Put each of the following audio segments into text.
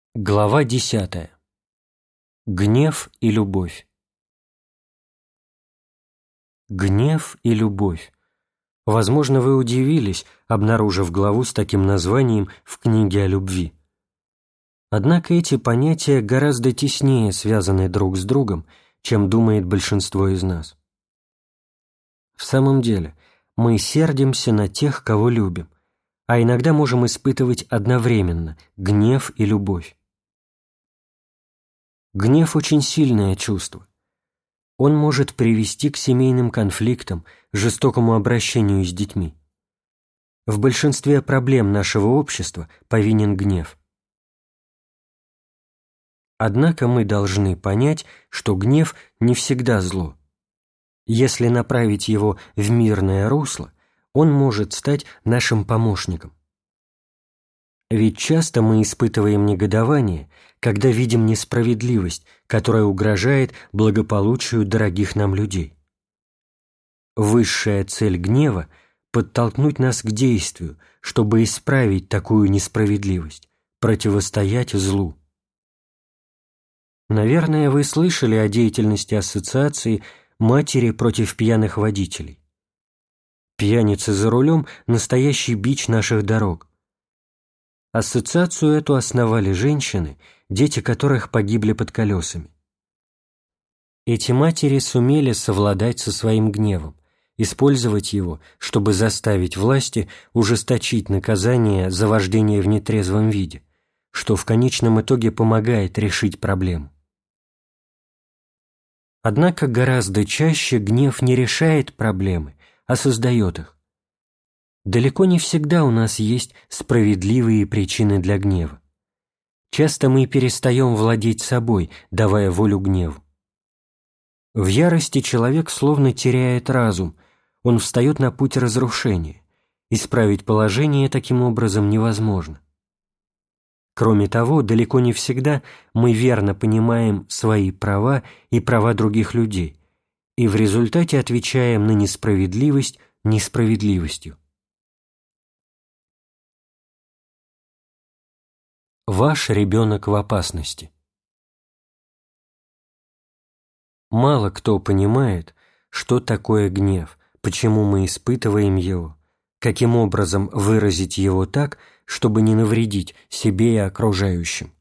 Глава 10. Гнев и любовь. Гнев и любовь. Возможно, вы удивились, обнаружив главу с таким названием в книге о любви. Однако эти понятия гораздо теснее связаны друг с другом, чем думает большинство из нас. В самом деле, мы сердимся на тех, кого любим, а иногда можем испытывать одновременно гнев и любовь. Гнев – очень сильное чувство. Он может привести к семейным конфликтам, жестокому обращению с детьми. В большинстве проблем нашего общества повинен гнев. Однако мы должны понять, что гнев не всегда зло. Если направить его в мирное русло, он может стать нашим помощником. Ведь часто мы испытываем негодование, когда видим несправедливость, которая угрожает благополучию дорогих нам людей. Высшая цель гнева – подтолкнуть нас к действию, чтобы исправить такую несправедливость, противостоять злу. Наверное, вы слышали о деятельности ассоциации «Матери против пьяных водителей». Пьяницы за рулем – настоящий бич наших дорог. Ассоциацию эту основали женщины, дети которых погибли под колесами. Эти матери сумели совладать со своим гневом, использовать его, чтобы заставить власти ужесточить наказание за вождение в нетрезвом виде, что в конечном итоге помогает решить проблему. Однако гораздо чаще гнев не решает проблемы, а создает их. Далеко не всегда у нас есть справедливые причины для гнева. Часто мы перестаем владеть собой, давая волю гневу. В ярости человек словно теряет разум, он встает на путь разрушения. Исправить положение таким образом невозможно. Кроме того, далеко не всегда мы верно понимаем свои права и права других людей, и в результате отвечаем на несправедливость несправедливостью. Ваш ребенок в опасности. Мало кто понимает, что такое гнев, почему мы испытываем его, каким образом выразить его так, чтобы не навредить себе и окружающим.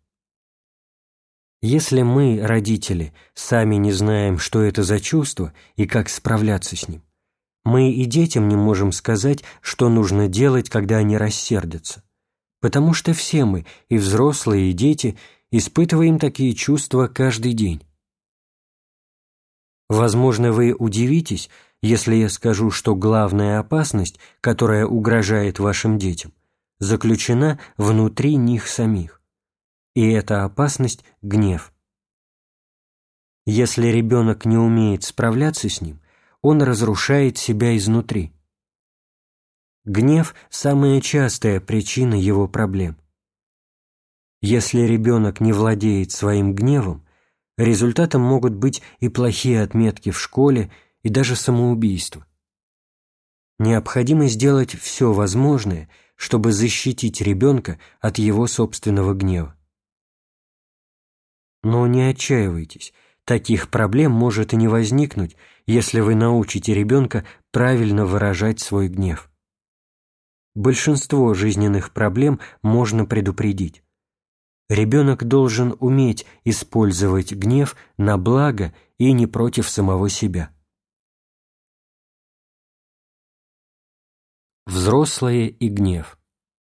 Если мы, родители, сами не знаем, что это за чувство и как справляться с ним, мы и детям не можем сказать, что нужно делать, когда они рассердятся. Потому что все мы, и взрослые, и дети, испытываем такие чувства каждый день. Возможно, вы удивитесь, если я скажу, что главная опасность, которая угрожает вашим детям, заключена внутри них самих. И эта опасность – гнев. Если ребенок не умеет справляться с ним, он разрушает себя изнутри. Гнев – самая частая причина его проблем. Если ребенок не владеет своим гневом, результатом могут быть и плохие отметки в школе, и даже самоубийство. Необходимо сделать все возможное, чтобы защитить ребенка от его собственного гнева. Но не отчаивайтесь, таких проблем может и не возникнуть, если вы научите ребенка правильно выражать свой гнев. Большинство жизненных проблем можно предупредить. Ребенок должен уметь использовать гнев на благо и не против самого себя. Взрослые и гнев.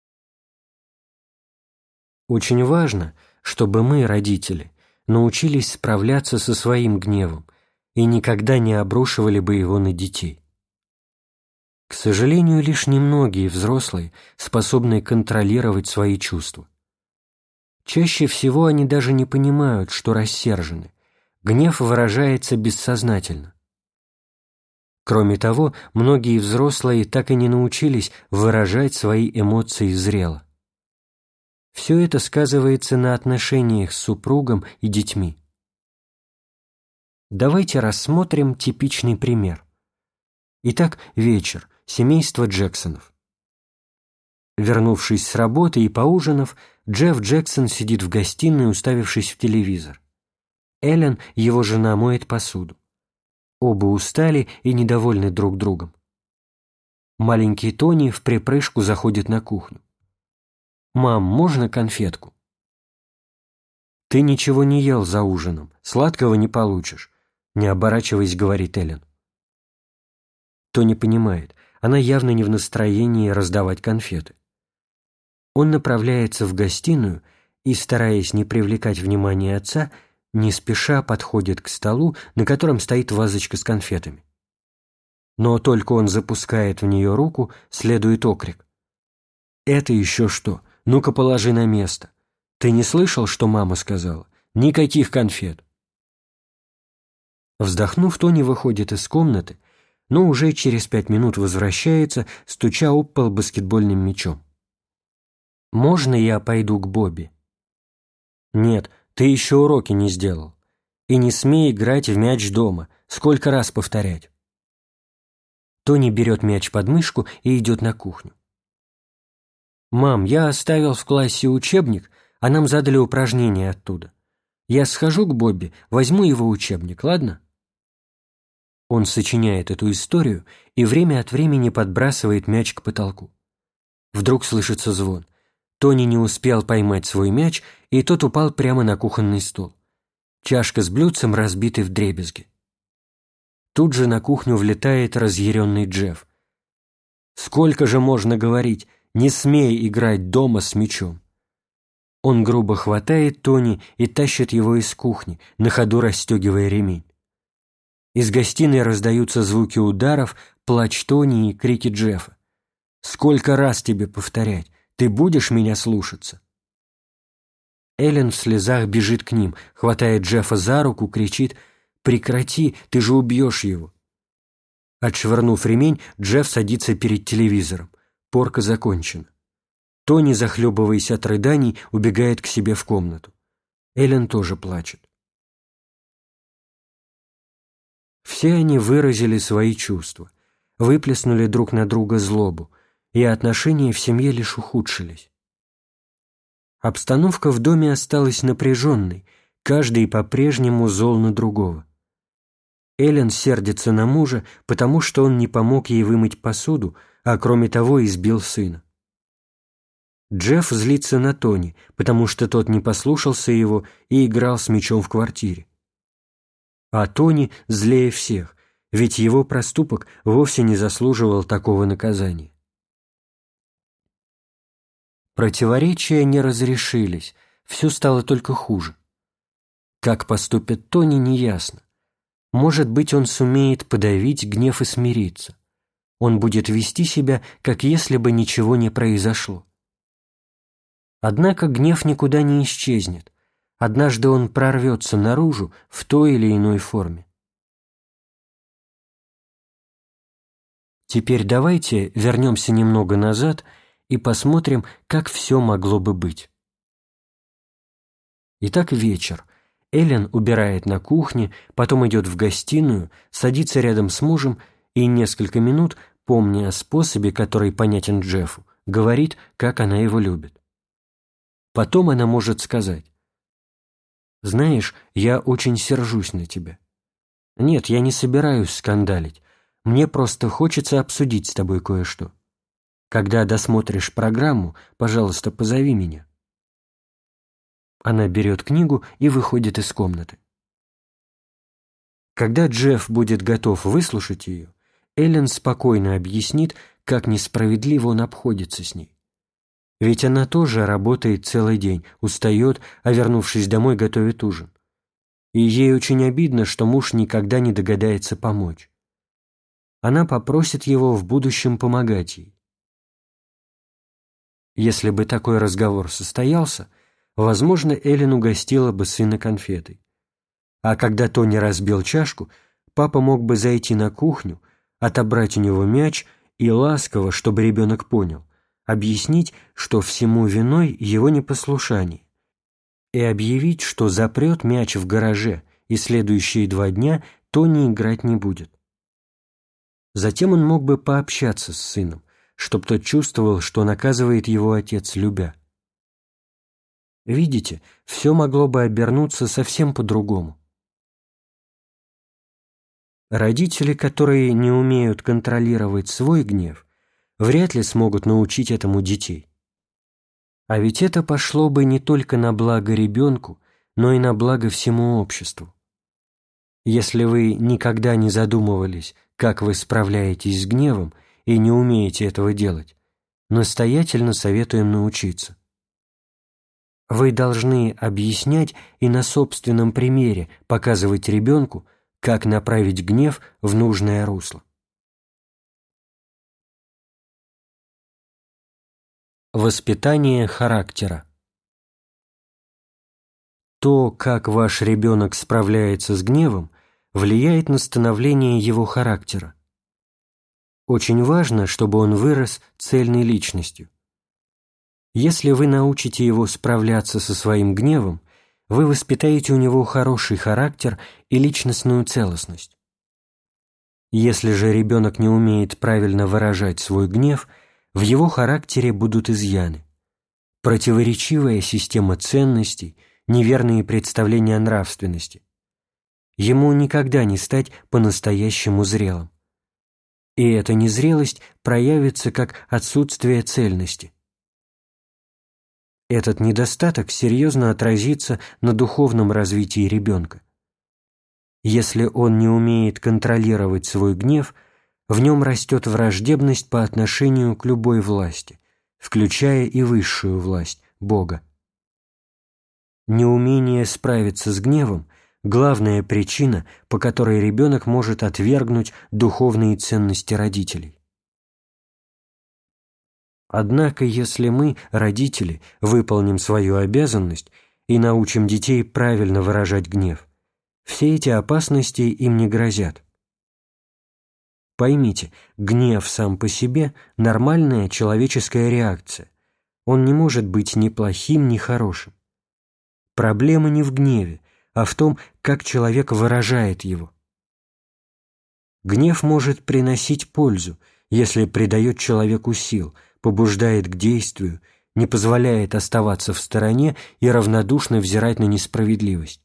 Очень важно, чтобы мы, родители, научились справляться со своим гневом и никогда не обрушивали бы его на детей. К сожалению, лишь немногие взрослые способны контролировать свои чувства. Чаще всего они даже не понимают, что рассержены. Гнев выражается бессознательно. Кроме того, многие взрослые так и не научились выражать свои эмоции зрело. Все это сказывается на отношениях с супругом и детьми. Давайте рассмотрим типичный пример. Итак, вечер. Семейство Джексонов. Вернувшись с работы и поужинав, Джефф Джексон сидит в гостиной, уставившись в телевизор. Эллен, его жена, моет посуду. Оба устали и недовольны друг другом. Маленький Тони вприпрыжку заходит на кухню. «Мам, можно конфетку?» «Ты ничего не ел за ужином, сладкого не получишь», — не оборачиваясь, говорит Эллен. Тони понимает, она явно не в настроении раздавать конфеты. Он направляется в гостиную и, стараясь не привлекать внимания отца, не спеша подходит к столу, на котором стоит вазочка с конфетами. Но только он запускает в нее руку, следует окрик. «Это еще что? Ну-ка положи на место. Ты не слышал, что мама сказала? Никаких конфет!» Вздохнув, Тони выходит из комнаты, но уже через 5 минут возвращается, стуча об пол баскетбольным мячом. «Можно я пойду к Бобби?» «Нет, ты еще уроки не сделал. И не смей играть в мяч дома. Сколько раз повторять?» Тони берет мяч под мышку и идет на кухню. «Мам, я оставил в классе учебник, а нам задали упражнение оттуда. Я схожу к Бобби, возьму его учебник, ладно?» Он сочиняет эту историю и время от времени подбрасывает мяч к потолку. Вдруг слышится звон. Тони не успел поймать свой мяч, и тот упал прямо на кухонный стол. Чашка с блюдцем разбиты вдребезги. Тут же на кухню влетает разъяренный Джефф. «Сколько же можно говорить? Не смей играть дома с мячом!» Он грубо хватает Тони и тащит его из кухни, на ходу расстегивая ремень. Из гостиной раздаются звуки ударов, плач Тони и крики Джеффа. «Сколько раз тебе повторять? Ты будешь меня слушаться?» Эллен в слезах бежит к ним, хватает Джеффа за руку, кричит: «Прекрати, ты же убьешь его!» Отшвырнув ремень, Джефф садится перед телевизором. Порка закончена. Тони, захлебываясь от рыданий, убегает к себе в комнату. Эллен тоже плачет. Все они выразили свои чувства, выплеснули друг на друга злобу, и отношения в семье лишь ухудшились. Обстановка в доме осталась напряженной, каждый по-прежнему зол на другого. Эллен сердится на мужа, потому что он не помог ей вымыть посуду, а кроме того избил сына. Джефф злится на Тони, потому что тот не послушался его и играл с мячом в квартире. А Тони злее всех, ведь его проступок вовсе не заслуживал такого наказания. Противоречия не разрешились, все стало только хуже. Как поступит Тони, неясно. Может быть, он сумеет подавить гнев и смириться. Он будет вести себя, как если бы ничего не произошло. Однако гнев никуда не исчезнет. Однажды он прорвется наружу в той или иной форме. Теперь давайте вернемся немного назад и посмотрим, как все могло бы быть. Итак, вечер. Эллен убирает на кухне, потом идет в гостиную, садится рядом с мужем и несколько минут, помня о способе, который понятен Джеффу, говорит, как она его любит. Потом она может сказать: «Знаешь, я очень сержусь на тебя. Нет, я не собираюсь скандалить. Мне просто хочется обсудить с тобой кое-что. Когда досмотришь программу, пожалуйста, позови меня». Она берет книгу и выходит из комнаты. Когда Джефф будет готов выслушать ее, Эллен спокойно объяснит, как несправедливо он обходится с ней. Ведь она тоже работает целый день, устает, а вернувшись домой, готовит ужин. И ей очень обидно, что муж никогда не догадается помочь. Она попросит его в будущем помогать ей. Если бы такой разговор состоялся, возможно, Эллен угостила бы сына конфетой. А когда Тони разбил чашку, папа мог бы зайти на кухню, отобрать у него мяч и ласково, чтобы ребенок понял, объяснить, что всему виной его непослушание, и объявить, что запрет мяч в гараже, и следующие 2 дня Тони играть не будет. Затем он мог бы пообщаться с сыном, чтоб тот чувствовал, что наказывает его отец, любя. Видите, все могло бы обернуться совсем по-другому. Родители, которые не умеют контролировать свой гнев, вряд ли смогут научить этому детей. А ведь это пошло бы не только на благо ребенку, но и на благо всему обществу. Если вы никогда не задумывались, как вы справляетесь с гневом, и не умеете этого делать, настоятельно советуем научиться. Вы должны объяснять и на собственном примере показывать ребенку, как направить гнев в нужное русло. Воспитание характера. То, как ваш ребенок справляется с гневом, влияет на становление его характера. Очень важно, чтобы он вырос цельной личностью. Если вы научите его справляться со своим гневом, вы воспитаете у него хороший характер и личностную целостность. Если же ребенок не умеет правильно выражать свой гнев, в его характере будут изъяны. Противоречивая система ценностей, неверные представления о нравственности. Ему никогда не стать по-настоящему зрелым. И эта незрелость проявится как отсутствие цельности. Этот недостаток серьезно отразится на духовном развитии ребенка. Если он не умеет контролировать свой гнев, в нем растет враждебность по отношению к любой власти, включая и высшую власть – Бога. Неумение справиться с гневом – главная причина, по которой ребенок может отвергнуть духовные ценности родителей. Однако, если мы, родители, выполним свою обязанность и научим детей правильно выражать гнев, все эти опасности им не грозят. Поймите, гнев сам по себе – нормальная человеческая реакция. Он не может быть ни плохим, ни хорошим. Проблема не в гневе, а в том, как человек выражает его. Гнев может приносить пользу, если придает человеку сил, побуждает к действию, не позволяет оставаться в стороне и равнодушно взирать на несправедливость.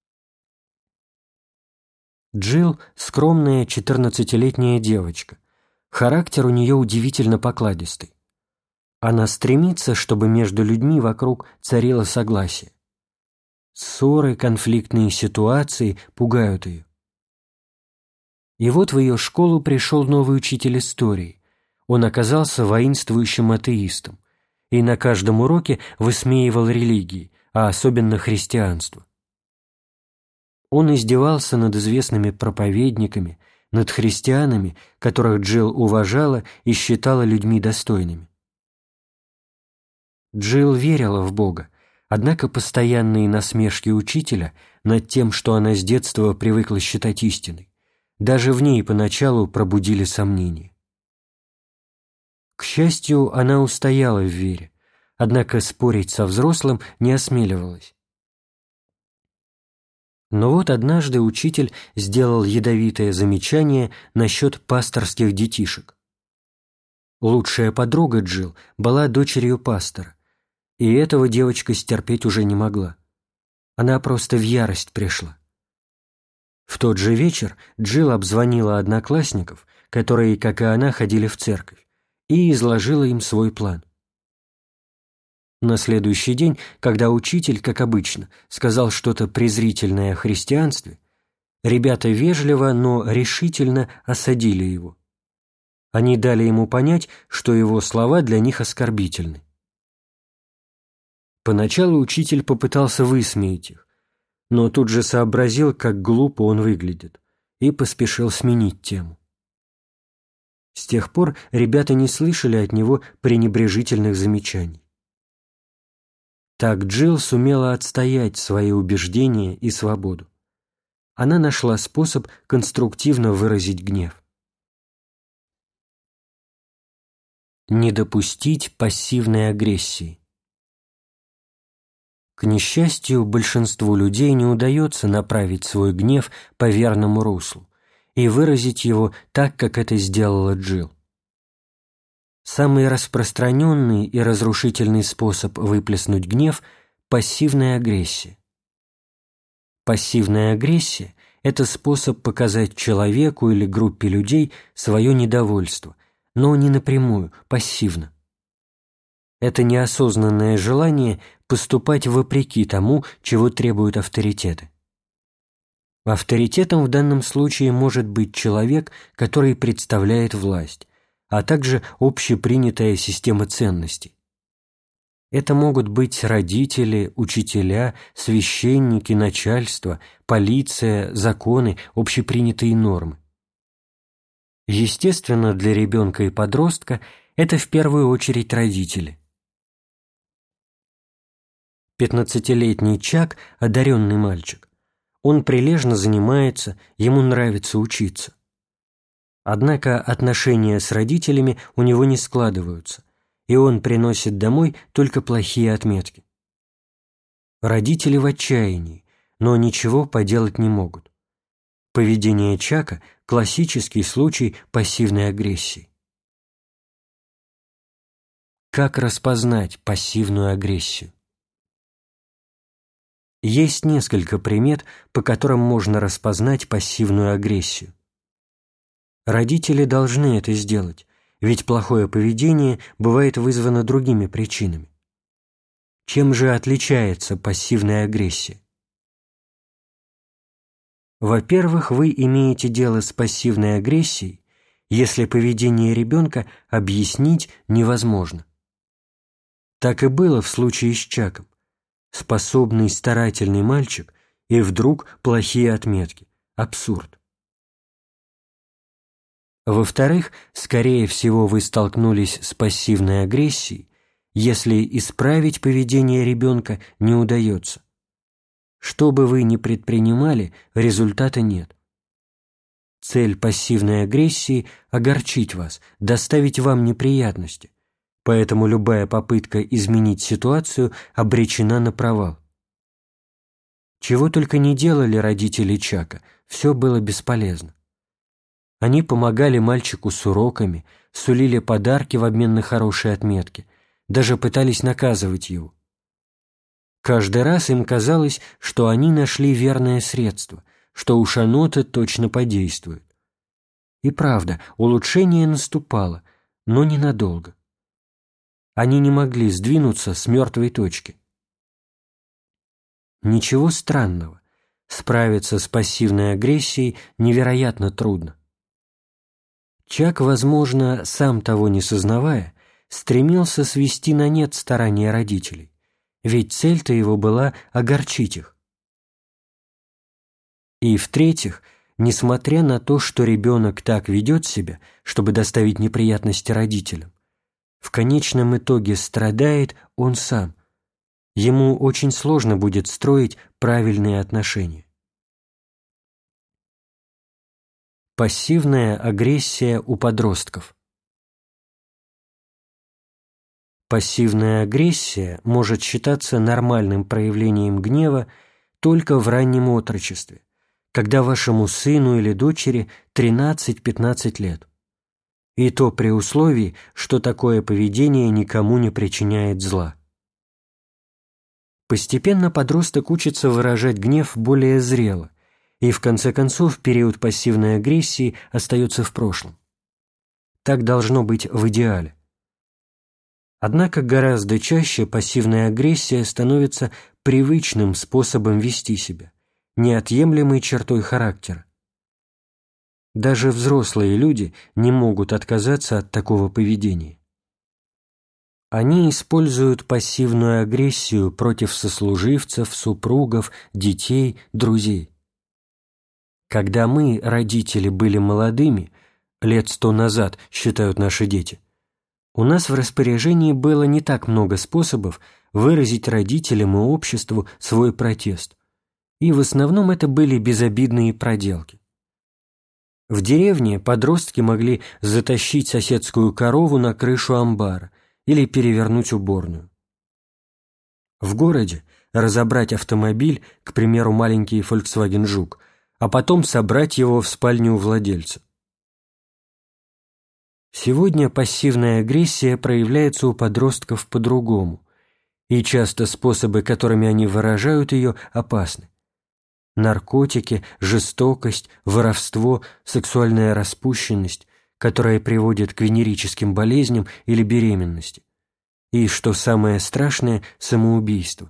Джилл – скромная 14-летняя девочка. Характер у нее удивительно покладистый. Она стремится, чтобы между людьми вокруг царило согласие. Ссоры, конфликтные ситуации пугают ее. И вот в ее школу пришел новый учитель истории. Он оказался воинствующим атеистом и на каждом уроке высмеивал религии, а особенно христианство. Он издевался над известными проповедниками, над христианами, которых Джилл уважала и считала людьми достойными. Джилл верила в Бога, однако постоянные насмешки учителя над тем, что она с детства привыкла считать истиной, даже в ней поначалу пробудили сомнения. К счастью, она устояла в вере, однако спорить со взрослым не осмеливалась. Но вот однажды учитель сделал ядовитое замечание насчет пасторских детишек. Лучшая подруга Джилл была дочерью пастора, и этого девочка стерпеть уже не могла. Она просто в ярость пришла. В тот же вечер Джилл обзвонила одноклассников, которые, как и она, ходили в церковь, и изложила им свой план. На следующий день, когда учитель, как обычно, сказал что-то презрительное о христианстве, ребята вежливо, но решительно осадили его. Они дали ему понять, что его слова для них оскорбительны. Поначалу учитель попытался высмеять их, но тут же сообразил, как глупо он выглядит, и поспешил сменить тему. С тех пор ребята не слышали от него пренебрежительных замечаний. Так Джилл сумела отстоять свои убеждения и свободу. Она нашла способ конструктивно выразить гнев. Не допустить пассивной агрессии. К несчастью, большинству людей не удается направить свой гнев по верному руслу и выразить его так, как это сделала Джилл. Самый распространенный и разрушительный способ выплеснуть гнев – пассивная агрессия. Пассивная агрессия – это способ показать человеку или группе людей свое недовольство, но не напрямую, пассивно. Это неосознанное желание поступать вопреки тому, чего требуют авторитеты. Авторитетом в данном случае может быть человек, который представляет власть, а также общепринятая система ценностей. Это могут быть родители, учителя, священники, начальство, полиция, законы, общепринятые нормы. Естественно, для ребенка и подростка это в первую очередь родители. 15-летний Чак – одаренный мальчик. Он прилежно занимается, ему нравится учиться. Однако отношения с родителями у него не складываются, и он приносит домой только плохие отметки. Родители в отчаянии, но ничего поделать не могут. Поведение Чака – классический случай пассивной агрессии. Как распознать пассивную агрессию? Есть несколько примет, по которым можно распознать пассивную агрессию. Родители должны это сделать, ведь плохое поведение бывает вызвано другими причинами. Чем же отличается пассивная агрессия? Во-первых, вы имеете дело с пассивной агрессией, если поведение ребенка объяснить невозможно. Так и было в случае с Чаком. Способный, старательный мальчик, и вдруг плохие отметки. Абсурд. Во-вторых, скорее всего, вы столкнулись с пассивной агрессией, если исправить поведение ребенка не удается. Что бы вы ни предпринимали, результата нет. Цель пассивной агрессии – огорчить вас, доставить вам неприятности. Поэтому любая попытка изменить ситуацию обречена на провал. Чего только не делали родители Чака, все было бесполезно. Они помогали мальчику с уроками, сулили подарки в обмен на хорошие отметки, даже пытались наказывать его. Каждый раз им казалось, что они нашли верное средство, что уж оно-то точно подействует. И правда, улучшение наступало, но ненадолго. Они не могли сдвинуться с мертвой точки. Ничего странного. Справиться с пассивной агрессией невероятно трудно. Чак, возможно, сам того не сознавая, стремился свести на нет старания родителей, ведь цель-то его была огорчить их. И в-третьих, несмотря на то, что ребенок так ведет себя, чтобы доставить неприятности родителям, в конечном итоге страдает он сам. Ему очень сложно будет строить правильные отношения. Пассивная агрессия у подростков. Пассивная агрессия может считаться нормальным проявлением гнева только в раннем отрочестве, когда вашему сыну или дочери 13-15 лет. И то при условии, что такое поведение никому не причиняет зла. Постепенно подросток учится выражать гнев более зрело, и в конце концов период пассивной агрессии остается в прошлом. Так должно быть в идеале. Однако гораздо чаще пассивная агрессия становится привычным способом вести себя, неотъемлемой чертой характера. Даже взрослые люди не могут отказаться от такого поведения. Они используют пассивную агрессию против сослуживцев, супругов, детей, друзей. Когда мы, родители, были молодыми, лет 100 назад, считают наши дети, у нас в распоряжении было не так много способов выразить родителям и обществу свой протест, и в основном это были безобидные проделки. В деревне подростки могли затащить соседскую корову на крышу амбара или перевернуть уборную. В городе разобрать автомобиль, к примеру, маленький Volkswagen Жук, а потом собрать его в спальню у владельца. Сегодня пассивная агрессия проявляется у подростков по-другому, и часто способы, которыми они выражают ее, опасны. Наркотики, жестокость, воровство, сексуальная распущенность, которая приводит к венерическим болезням или беременности, и, что самое страшное, самоубийство.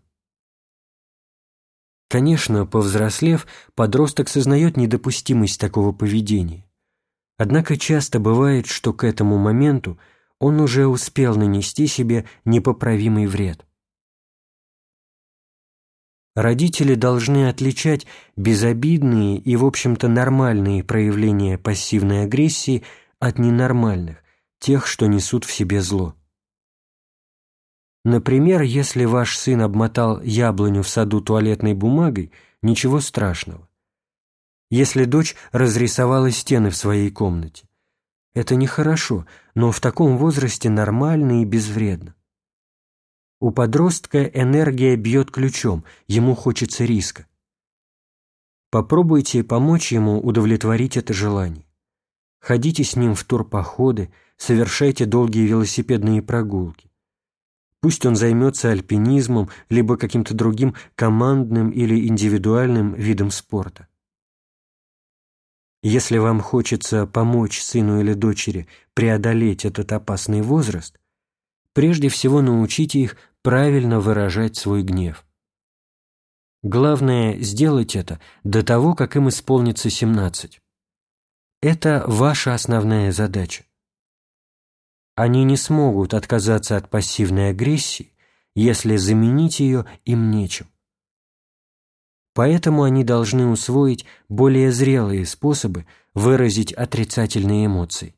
Конечно, повзрослев, подросток сознает недопустимость такого поведения. Однако часто бывает, что к этому моменту он уже успел нанести себе непоправимый вред. Родители должны отличать безобидные и, в общем-то, нормальные проявления пассивной агрессии от ненормальных, тех, что несут в себе зло. Например, если ваш сын обмотал яблоню в саду туалетной бумагой, ничего страшного. Если дочь разрисовала стены в своей комнате. Это нехорошо, но в таком возрасте нормально и безвредно. У подростка энергия бьет ключом, ему хочется риска. Попробуйте помочь ему удовлетворить это желание. Ходите с ним в турпоходы, совершайте долгие велосипедные прогулки. Пусть он займется альпинизмом, либо каким-то другим командным или индивидуальным видом спорта. Если вам хочется помочь сыну или дочери преодолеть этот опасный возраст, прежде всего научите их правильно выражать свой гнев. Главное – сделать это до того, как им исполнится 17. Это ваша основная задача. Они не смогут отказаться от пассивной агрессии, если заменить ее им нечем. Поэтому они должны усвоить более зрелые способы выразить отрицательные эмоции.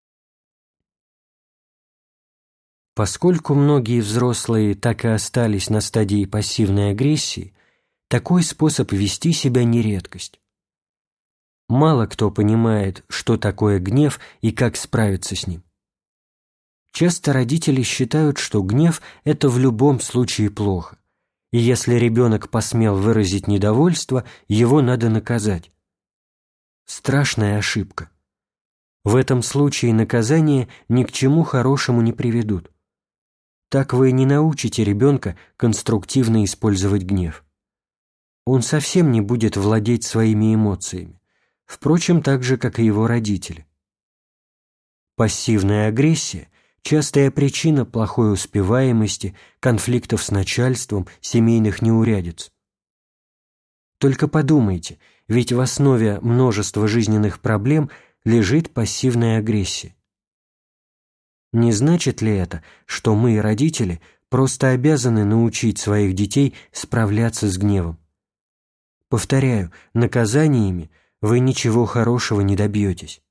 Поскольку многие взрослые так и остались на стадии пассивной агрессии, такой способ вести себя не редкость. Мало кто понимает, что такое гнев и как справиться с ним. Часто родители считают, что гнев – это в любом случае плохо, и если ребенок посмел выразить недовольство, его надо наказать. Страшная ошибка. В этом случае наказания ни к чему хорошему не приведут. Так вы не научите ребенка конструктивно использовать гнев. Он совсем не будет владеть своими эмоциями, впрочем, так же, как и его родители. Пассивная агрессия – частая причина плохой успеваемости, конфликтов с начальством, семейных неурядиц. Только подумайте, ведь в основе множества жизненных проблем лежит пассивная агрессия. Не значит ли это, что мы, родители, просто обязаны научить своих детей справляться с гневом? Повторяю, наказаниями вы ничего хорошего не добьетесь.